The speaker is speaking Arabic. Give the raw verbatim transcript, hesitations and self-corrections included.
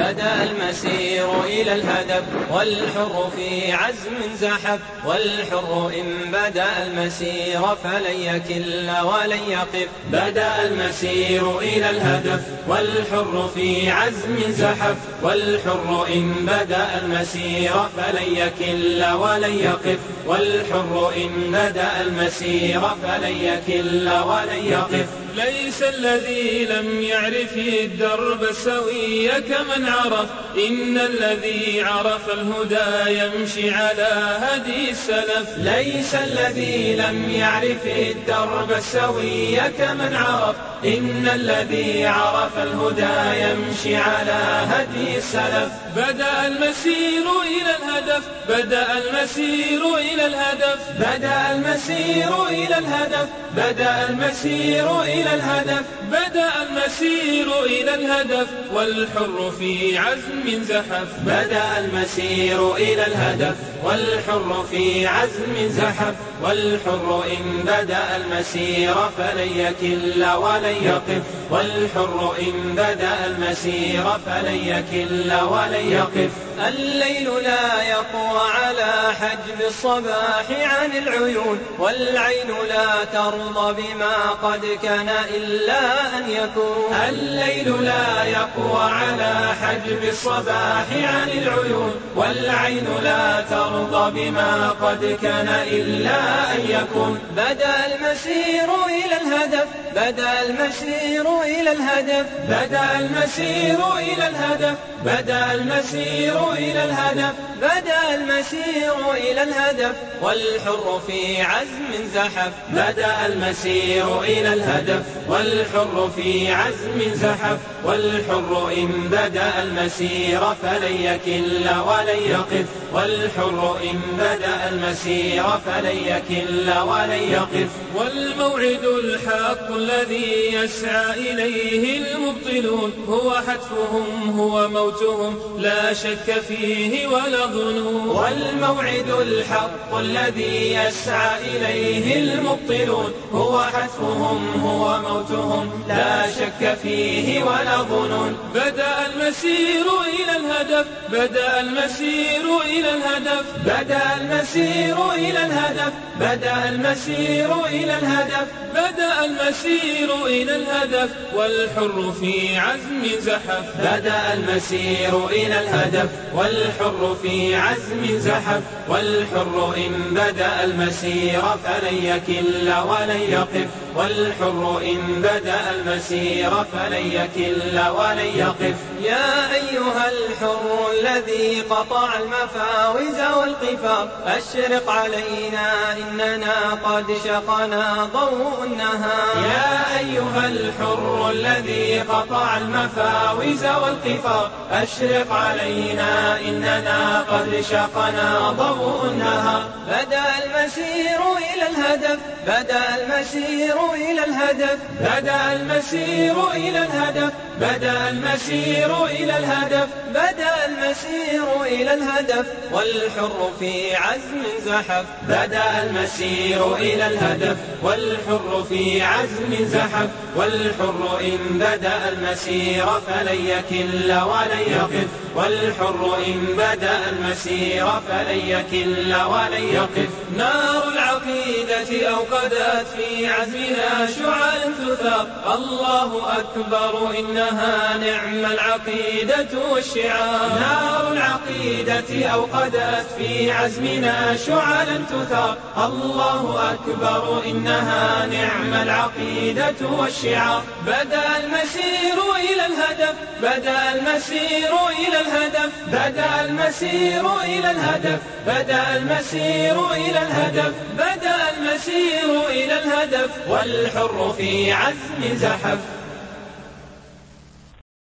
بدأ المسير إلى الهدف والحر في عزم زحف. والحر إن بدأ المسير فلن يكل ولن يقف. بدأ المسير إلى الهدف والحر في عزم زحف. والحر إن بدأ المسير فلن يكل ولن يقف. والحر إن بدأ المسير فلن يكل ولن يقف. ليس الذي لم يعرف الدرب السوي كمن عرف، إن الذي عرف الهدى يمشي على هدي السلف. ليس الذي لم يعرف الدرب السوي كمن عرف، إن الذي عرف الهدى يمشي على هدي السلف. بدأ المسير إلى الهدف بدأ المسير إلى الهدف بدأ المسير إلى الهدف بدأ المسير إلى الهدف. بدأ المسير إلى الهدف والحر في عزم زحف. بدأ المسير إلى الهدف والحر في عزم زحف. والحر إن بدأ المسير فلن يكل ولن يقف. والحر إن بدأ المسير فلن يكل ولن يقف. الليل لا يقوى على حجب الصباح عن العيون، والعين لا ترضى بما قد كان إلا أن يكون. الليل لا يقوى على حجب الصباح عن العيون، والعين لا ترضى بما قد كان إلا أن يكون. بدأ المسير إلى الهدف بدأ المسير إلى الهدف بدأ المسير إلى الهدف بدأ المسير إلى الهدف. بدأ المسير إلى الهدف والحر في عزم زحف. بدأ المسير إلى الهدف والحر في عزم زحف. والحر إن بدأ المسير فلن يكل ولن يقف. والحر إن بدأ المسير فلن يكل ولن يقف. والموعد الحق الذي يسعى إليه المبطلون هو حتفهم هو موتهم لا شك فيه ولا ظنون. والموعد الحق الذي يسعى إليه المبطلون هو حتفهم هو موتهم لا شك فيه ولا ظنون. بدأ المسير إلى الهدف بدأ المسير إلى الهدف بدأ المسير إلى الهدف بدأ المسير إلى الهدف. بدأ المسير إلى الهدف والحر في عزم زحف. بدأ المسير إلى الهدف والحر في عزم زحف. والحر إن بدأ المسير فلن يكل ولن يقف. والحر إن بدأ المسير فلن يكل ولن يقف. يا أيها الحر الذي قطع المفاوز والقفار، أشرق علينا إننا قد شقنا ضوء النهار. يا أيها الحر الذي قطع المفاوز والقفار، أشرق علينا إننا قد شقنا ضوء النهار. بدأ المسير إلى الهدف بدأ المسير إلى الهدف بدأ المسير إلى الهدف بدأ المسير إلى الهدف. بدأ المسير إلى الهدف والحر في عزم زحف. بدأ المسير إلى الهدف والحر في عزم زحف. والحر إن بدأ المسير فلن يكل ولن يقف. والحر إن بدأ المسير فلن يكل ولن يقف. نار العقيدة أوقدت في عزمنا شعاع تثار، الله أكبر إنها نعم العقيدة والشعار. نار العقيدة أوقدت في عزمنا شعاعا تثار، الله أكبر إنها نعم العقيدة والشعار. بدأ المسير إلى الهدف بدأ المسير إلى الهدف بدأ المسير إلى الهدف بدأ المسير إلى الهدف. بدأ المسير إلى الهدف والحر في عزم زحف.